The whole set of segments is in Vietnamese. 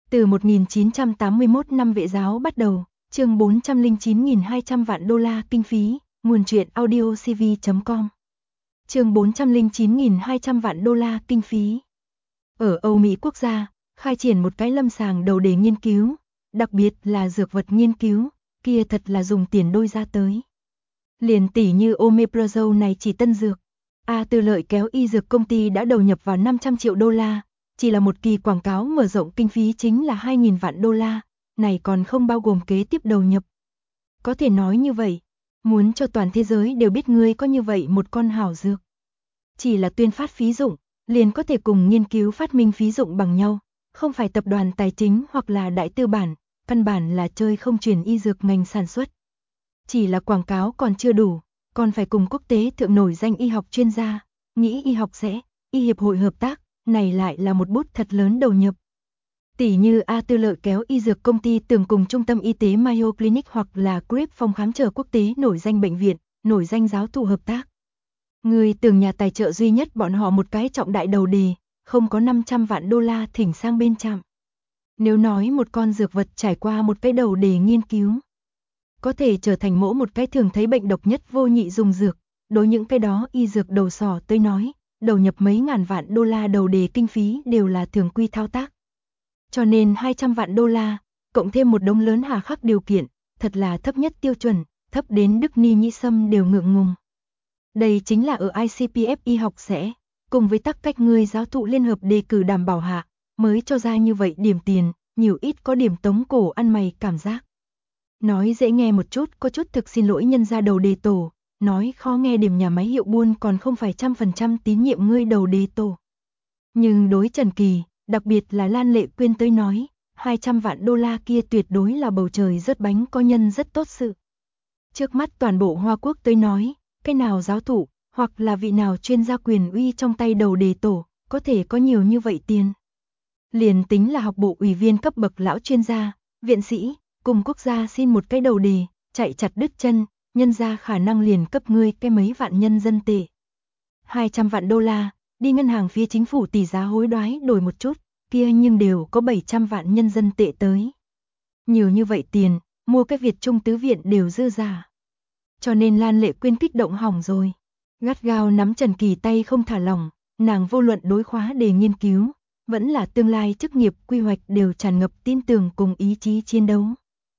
Từ 1981 năm Vệ giáo bắt đầu, chương 409.200 vạn đô la kinh phí, nguồn truyện audiocv.com. Chương 409.200 vạn đô la kinh phí. Ở Âu Mỹ quốc gia, khai triển một cái lâm sàng đầu đề nghiên cứu, đặc biệt là dược vật nghiên cứu, kia thật là dùng tiền đôi ra tới. Liền tỷ như Omeprazole này chỉ tân dược, Tư Lợi kéo y dược công ty đã đầu nhập vào 500 triệu đô la, chỉ là một kỳ quảng cáo mở rộng kinh phí chính là 2.000 vạn đô la, này còn không bao gồm kế tiếp đầu nhập. Có thể nói như vậy, muốn cho toàn thế giới đều biết ngươi có như vậy một con hảo dược. Chỉ là tuyên phát phí dụng, liền có thể cùng nghiên cứu phát minh phí dụng bằng nhau, không phải tập đoàn tài chính hoặc là đại tư bản, căn bản là chơi không chuyển y dược ngành sản xuất. Chỉ là quảng cáo còn chưa đủ, còn phải cùng quốc tế thượng nổi danh y học chuyên gia, nghĩ y học sẽ, y hiệp hội hợp tác, này lại là một bút thật lớn đầu nhập. Tỷ như Tư Lợi kéo y dược công ty tưởng cùng trung tâm y tế Mayo Clinic hoặc là Grip phòng khám chờ quốc tế nổi danh bệnh viện, nổi danh giáo thụ hợp tác. Người tưởng nhà tài trợ duy nhất bọn họ một cái trọng đại đầu đề, không có 500 vạn đô la thỉnh sang bên trạm. Nếu nói một con dược vật trải qua một cái đầu đề nghiên cứu, có thể trở thành mỗi một cái thường thấy bệnh độc nhất vô nhị dùng dược, đối những cái đó y dược đầu sỏ tới nói, đầu nhập mấy ngàn vạn đô la đầu đề kinh phí đều là thường quy thao tác. Cho nên 200 vạn đô la, cộng thêm một đống lớn hà khắc điều kiện, thật là thấp nhất tiêu chuẩn, thấp đến Đức Ni Nhĩ Sâm đều ngượng ngùng. Đây chính là ở ICPF y học sẽ, cùng với tắc cách ngươi giáo thụ liên hợp đề cử đảm bảo hạ, mới cho ra như vậy điểm tiền, nhiều ít có điểm tống cổ ăn mày cảm giác. Nói dễ nghe một chút, có chút thực xin lỗi nhân ra đầu đề tổ, nói khó nghe điểm nhà máy hiệu buôn còn không phải 100% tín nhiệm ngươi đầu đề tổ. Nhưng đối Trần Kỳ, đặc biệt là Lan Lệ Quyên tới nói, 200 vạn đô la kia tuyệt đối là bầu trời rớt bánh có nhân rất tốt sự. Trước mắt toàn bộ Hoa Quốc tới nói, cái nào giáo thụ, hoặc là vị nào chuyên gia quyền uy trong tay đầu đề tổ, có thể có nhiều như vậy tiền. Liền tính là học bộ ủy viên cấp bậc lão chuyên gia, viện sĩ, cùng quốc gia xin một cái đầu đề, chạy chặt đứt chân, nhân ra khả năng liền cấp ngươi cái mấy vạn nhân dân tệ. 200 vạn đô la, đi ngân hàng phía chính phủ tỷ giá hối đoái đổi một chút, kia nhưng đều có 700 vạn nhân dân tệ tới. Nhiều như vậy tiền, mua cái Việt Trung tứ viện đều dư giả. Cho nên Lan Lệ Quyên kích động hỏng rồi. Gắt gao nắm Trần Kỳ tay không thả lỏng, nàng vô luận đối khóa đề nghiên cứu, vẫn là tương lai chức nghiệp quy hoạch đều tràn ngập tin tưởng cùng ý chí chiến đấu.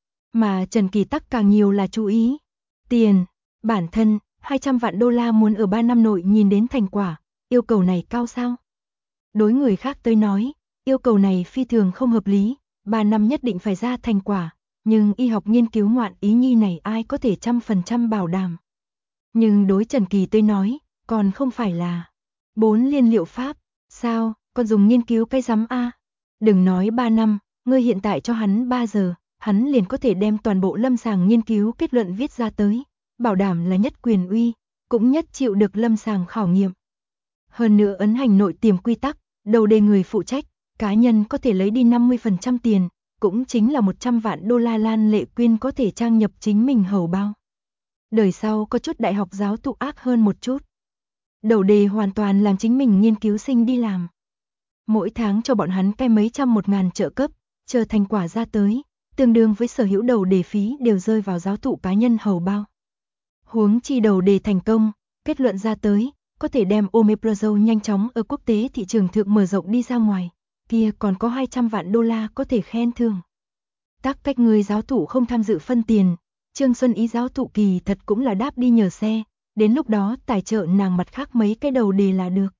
Mà Trần Kỳ tắc càng nhiều là chú ý. Tiền, bản thân, 200 vạn đô la muốn ở 3 năm nội nhìn đến thành quả, yêu cầu này cao sao? Đối người khác tới nói, yêu cầu này phi thường không hợp lý, 3 năm nhất định phải ra thành quả, nhưng y học nghiên cứu ngoạn ý nhi này ai có thể 100% bảo đảm. Nhưng đối Trần Kỳ tới nói, còn không phải là 4 liên liệu pháp, sao, còn dùng nghiên cứu cái rắm a? Đừng nói 3 năm, ngươi hiện tại cho hắn 3 giờ, hắn liền có thể đem toàn bộ lâm sàng nghiên cứu kết luận viết ra tới, bảo đảm là nhất quyền uy, cũng nhất chịu được lâm sàng khảo nghiệm. Hơn nữa ấn hành nội tiềm quy tắc, đầu đề người phụ trách, cá nhân có thể lấy đi 50% tiền, cũng chính là 100 vạn đô la Lan Lệ Quyên có thể trang nhập chính mình hầu bao. Đời sau có chút đại học giáo thụ ác hơn một chút. Đầu đề hoàn toàn làm chính mình nghiên cứu sinh đi làm. Mỗi tháng cho bọn hắn cái mấy trăm 1.000 trợ cấp, chờ thành quả ra tới, tương đương với sở hữu đầu đề phí đều rơi vào giáo thụ cá nhân hầu bao. Huống chi đầu đề thành công, kết luận ra tới, có thể đem Omeprazole nhanh chóng ở quốc tế thị trường thượng mở rộng đi ra ngoài, kia còn có 200 vạn đô la có thể khen thưởng. Tắc cách người giáo thụ không tham dự phân tiền, Trương Xuân Ý giáo thụ kỳ thật cũng là đáp đi nhờ xe, đến lúc đó tài trợ nàng mặt khác mấy cái đầu đề là được.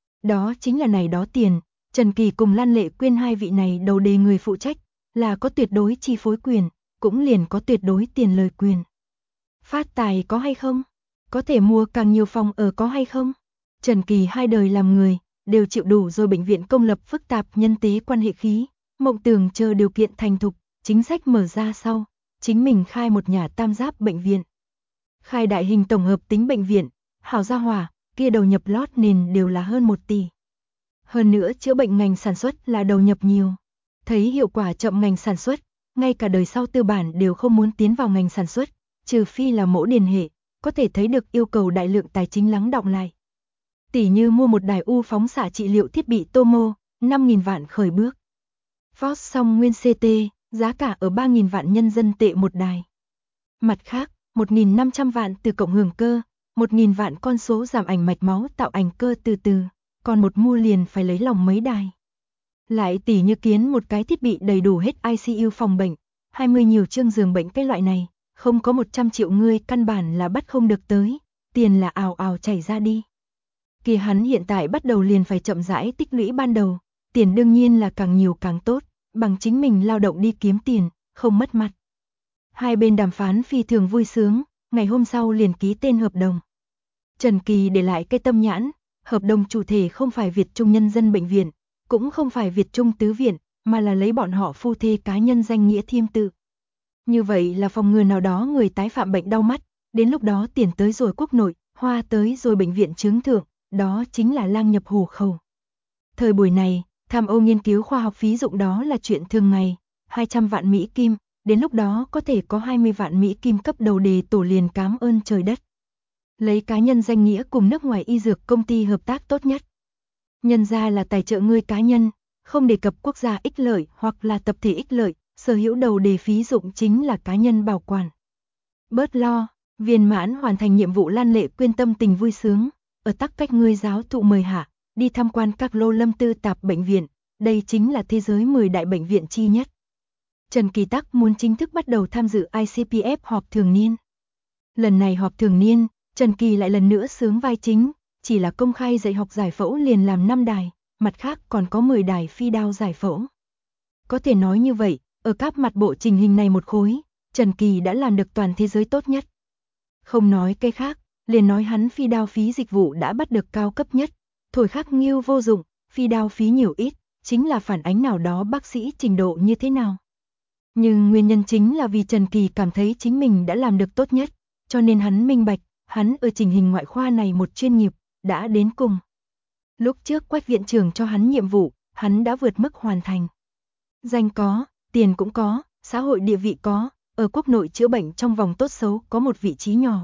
Đó chính là này đó tiền, Trần Kỳ cùng Lan Lệ Quyên hai vị này đầu đề người phụ trách, là có tuyệt đối chi phối quyền, cũng liền có tuyệt đối tiền lời quyền. Phát tài có hay không? Có thể mua càng nhiều phòng ở có hay không? Trần Kỳ hai đời làm người, đều chịu đủ rồi bệnh viện công lập phức tạp nhân tế quan hệ khí, mộng tưởng chờ điều kiện thành thục, chính sách mở ra sau, chính mình khai một nhà tam giáp bệnh viện. Khai đại hình tổng hợp tính bệnh viện, hảo gia hỏa, kia đầu nhập lót nền đều là hơn 1 tỷ. Hơn nữa chữa bệnh ngành sản xuất là đầu nhập nhiều. Thấy hiệu quả chậm ngành sản xuất, ngay cả đời sau tư bản đều không muốn tiến vào ngành sản xuất, trừ phi là mẫu điền hệ, có thể thấy được yêu cầu đại lượng tài chính lắng đọng lại. Tỷ như mua một đài u phóng xạ trị liệu thiết bị Tomo, 5.000 vạn khởi bước. Vox song nguyên CT, giá cả ở 3.000 vạn nhân dân tệ một đài. Mặt khác, 1.500 vạn từ cộng hưởng cơ, 1.000 vạn con số giảm ảnh mạch máu tạo ảnh cơ từ từ, còn một mua liền phải lấy lòng mấy đài. Lại tỉ như kiến một cái thiết bị đầy đủ hết ICU phòng bệnh, 20 nhiều chương giường bệnh cái loại này, không có 100 triệu ngươi căn bản là bắt không được tới, tiền là ào ào chảy ra đi. Kìa hắn hiện tại bắt đầu liền phải chậm rãi tích lũy ban đầu, tiền đương nhiên là càng nhiều càng tốt, bằng chính mình lao động đi kiếm tiền, không mất mặt. Hai bên đàm phán phi thường vui sướng, ngày hôm sau liền ký tên hợp đồng. Trần Kỳ để lại cái tâm nhãn, hợp đồng chủ thể không phải Việt Trung Nhân dân Bệnh viện, cũng không phải Việt Trung Tứ Viện, mà là lấy bọn họ phu thê cá nhân danh nghĩa thiêm tự. Như vậy là phòng ngừa nào đó người tái phạm bệnh đau mắt, đến lúc đó tiền tới rồi quốc nội, hoa tới rồi bệnh viện chứng thượng, đó chính là lang nhập hổ khẩu. Thời buổi này, tham ô nghiên cứu khoa học phí dụng đó là chuyện thường ngày, 200 vạn Mỹ Kim, đến lúc đó có thể có 20 vạn Mỹ Kim cấp đầu đề tổ liền cám ơn trời đất. Lấy cá nhân danh nghĩa cùng nước ngoài y dược công ty hợp tác tốt nhất. Nhân ra là tài trợ ngươi cá nhân, không đề cập quốc gia ích lợi hoặc là tập thể ích lợi, sở hữu đầu đề phí dụng chính là cá nhân bảo quản. Bớt lo, viên mãn hoàn thành nhiệm vụ Lan Lệ Quyên tâm tình vui sướng, ở tắc cách ngươi giáo thụ mời hạ, đi tham quan các lô lâm tư tạp bệnh viện, đây chính là thế giới 10 đại bệnh viện chi nhất. Trần Kỳ Tắc muốn chính thức bắt đầu tham dự ICPF họp thường niên. Lần này họp thường niên, Trần Kỳ lại lần nữa sướng vai chính, chỉ là công khai dạy học giải phẫu liền làm 5 đài, mặt khác còn có 10 đài phi đao giải phẫu. Có thể nói như vậy, ở các mặt bộ trình hình này một khối, Trần Kỳ đã làm được toàn thế giới tốt nhất. Không nói cái khác, liền nói hắn phi đao phí dịch vụ đã bắt được cao cấp nhất, thổi khắc nghiêu vô dụng, phi đao phí nhiều ít, chính là phản ánh nào đó bác sĩ trình độ như thế nào. Nhưng nguyên nhân chính là vì Trần Kỳ cảm thấy chính mình đã làm được tốt nhất, cho nên hắn minh bạch, hắn ở chỉnh hình ngoại khoa này một chuyên nghiệp, đã đến cùng. Lúc trước Quách viện trưởng cho hắn nhiệm vụ, hắn đã vượt mức hoàn thành. Danh có, tiền cũng có, xã hội địa vị có, ở quốc nội chữa bệnh trong vòng tốt xấu có một vị trí nhỏ.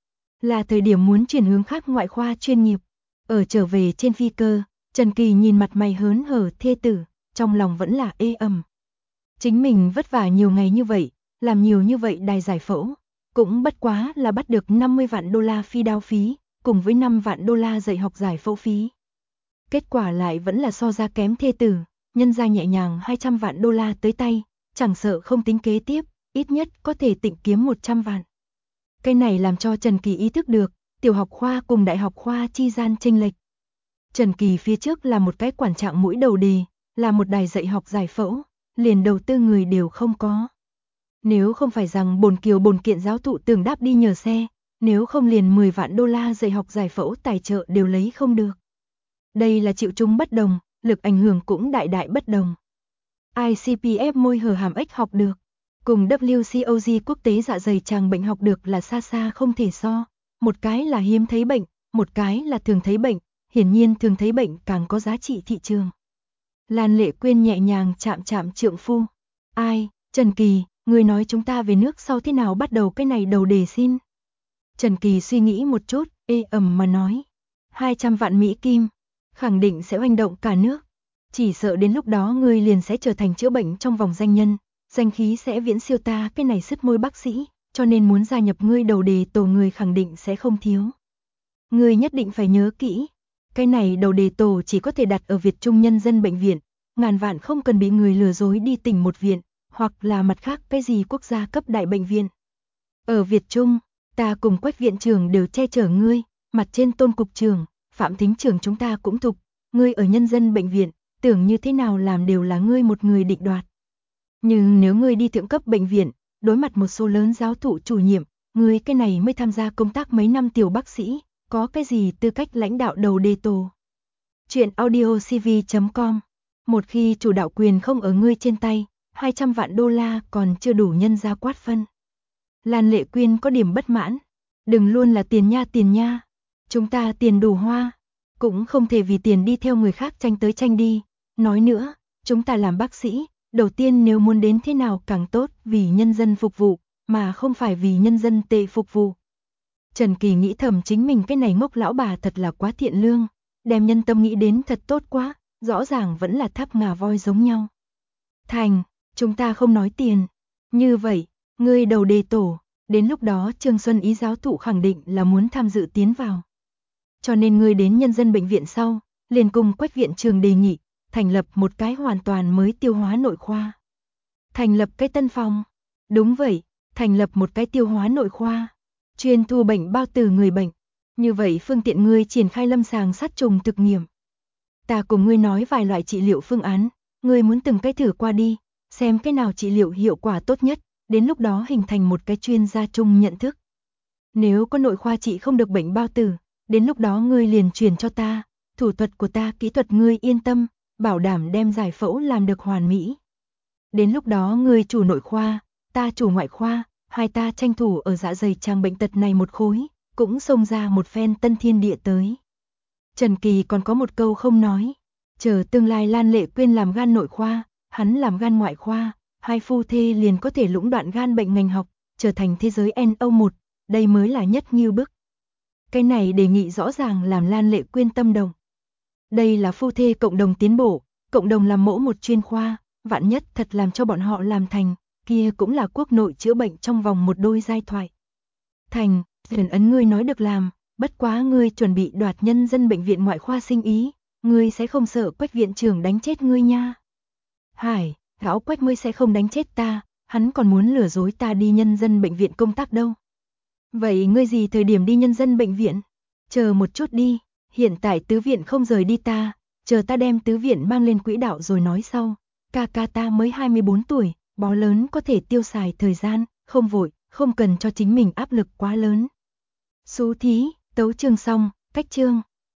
Là thời điểm muốn chuyển hướng khác ngoại khoa chuyên nghiệp. Ở trở về trên phi cơ, Trần Kỳ nhìn mặt mày hớn hở thê tử, trong lòng vẫn là ê ẩm. Chính mình vất vả nhiều ngày như vậy, làm nhiều như vậy đài giải phẫu, cũng bất quá là bắt được 50 vạn đô la phi đao phí, cùng với 5 vạn đô la dạy học giải phẫu phí. Kết quả lại vẫn là so ra kém thê tử, nhân ra nhẹ nhàng 200 vạn đô la tới tay, chẳng sợ không tính kế tiếp, ít nhất có thể tịnh kiếm 100 vạn. Cái này làm cho Trần Kỳ ý thức được, tiểu học khoa cùng đại học khoa chi gian chênh lệch. Trần Kỳ phía trước là một cái quản trạng mũi đầu đề, là một đài dạy học giải phẫu, liền đầu tư người đều không có. Nếu không phải rằng bồn kiều bồn kiện giáo thụ tưởng đáp đi nhờ xe, nếu không liền 10 vạn đô la dạy học giải phẫu tài trợ đều lấy không được. Đây là chịu chung bất đồng, lực ảnh hưởng cũng đại đại bất đồng. ICPF môi hở hàm ếch học được, cùng WCOG quốc tế dạ dày tràng bệnh học được là xa xa không thể so. Một cái là hiếm thấy bệnh, một cái là thường thấy bệnh, hiển nhiên thường thấy bệnh càng có giá trị thị trường. Lan Lệ Quyên nhẹ nhàng chạm chạm trượng phu. Ai, Trần Kỳ, người nói chúng ta về nước sau thế nào bắt đầu cái này đầu đề xin. Trần Kỳ suy nghĩ một chút, ê ẩm mà nói. 200 vạn Mỹ Kim, khẳng định sẽ oanh động cả nước. Chỉ sợ đến lúc đó ngươi liền sẽ trở thành chữa bệnh trong vòng danh nhân, danh khí sẽ viễn siêu ta cái này sứt môi bác sĩ, cho nên muốn gia nhập ngươi đầu đề tổ người khẳng định sẽ không thiếu. Ngươi nhất định phải nhớ kỹ, cái này đầu đề tổ chỉ có thể đặt ở Việt Trung Nhân dân Bệnh viện, ngàn vạn không cần bị người lừa dối đi tỉnh một viện, hoặc là mặt khác cái gì quốc gia cấp đại bệnh viện. Ở Việt Trung, ta cùng Quách viện trưởng đều che chở ngươi, mặt trên Tôn cục trưởng, Phạm Thính trưởng chúng ta cũng thục, ngươi ở nhân dân bệnh viện, tưởng như thế nào làm đều là ngươi một người định đoạt. Nhưng nếu ngươi đi thượng cấp bệnh viện, đối mặt một số lớn giáo thụ chủ nhiệm, ngươi cái này mới tham gia công tác mấy năm tiểu bác sĩ, có cái gì tư cách lãnh đạo đầu đề tổ. Chuyện audiocv.com. Một khi chủ đạo quyền không ở ngươi trên tay, 200 vạn đô la còn chưa đủ nhân ra quát phân. Lan Lệ Quyên có điểm bất mãn. Đừng luôn là tiền nha. Chúng ta tiền đủ hoa, cũng không thể vì tiền đi theo người khác tranh tới tranh đi. Nói nữa, chúng ta làm bác sĩ, đầu tiên nếu muốn đến thế nào càng tốt vì nhân dân phục vụ, mà không phải vì nhân dân tệ phục vụ. Trần Kỳ nghĩ thầm chính mình cái này ngốc lão bà thật là quá thiện lương, đem nhân tâm nghĩ đến thật tốt quá, rõ ràng vẫn là tháp ngà voi giống nhau. Thành, chúng ta không nói tiền. Như vậy, ngươi đầu đề tổ, đến lúc đó Trương Xuân Ý giáo thụ khẳng định là muốn tham dự tiến vào. Cho nên ngươi đến nhân dân bệnh viện sau, liền cùng Quách viện trường đề nghị, thành lập một cái hoàn toàn mới tiêu hóa nội khoa. Thành lập cái tân phòng. Đúng vậy, thành lập một cái tiêu hóa nội khoa, chuyên thu bệnh bao tử người bệnh. Như vậy phương tiện ngươi triển khai lâm sàng sát trùng thực nghiệm. Ta cùng ngươi nói vài loại trị liệu phương án, ngươi muốn từng cái thử qua đi, xem cái nào trị liệu hiệu quả tốt nhất, đến lúc đó hình thành một cái chuyên gia chung nhận thức. Nếu có nội khoa trị không được bệnh bao tử, đến lúc đó ngươi liền truyền cho ta, thủ thuật của ta kỹ thuật ngươi yên tâm, bảo đảm đem giải phẫu làm được hoàn mỹ. Đến lúc đó ngươi chủ nội khoa, ta chủ ngoại khoa, hai ta tranh thủ ở dạ dày tràng bệnh tật này một khối, cũng xông ra một phen tân thiên địa tới. Trần Kỳ còn có một câu không nói, chờ tương lai Lan Lệ Quyên làm gan nội khoa, hắn làm gan ngoại khoa, hai phu thê liền có thể lũng đoạn gan bệnh ngành học, trở thành thế giới NO1, đây mới là nhất ngưu bức. Cái này đề nghị rõ ràng làm Lan Lệ Quyên tâm động. Đây là phu thê cộng đồng tiến bộ, cộng đồng làm mẫu một chuyên khoa, vạn nhất thật làm cho bọn họ làm thành, kia cũng là quốc nội chữa bệnh trong vòng một đôi giai thoại. Thành, Trần Ấn ngươi nói được làm, bất quá ngươi chuẩn bị đoạt nhân dân bệnh viện ngoại khoa sinh ý, ngươi sẽ không sợ Quách viện trưởng đánh chết ngươi nha. Hải, lão Quách mới sẽ không đánh chết ta, hắn còn muốn lừa dối ta đi nhân dân bệnh viện công tác đâu. Vậy ngươi gì thời điểm đi nhân dân bệnh viện? Chờ một chút đi, hiện tại tứ viện không rời đi ta, chờ ta đem tứ viện mang lên quỹ đạo rồi nói sau. Ca ca ta mới 24 tuổi, bó lớn có thể tiêu xài thời gian, không vội, không cần cho chính mình áp lực quá lớn. Sú thí, tấu chương xong, cách chương.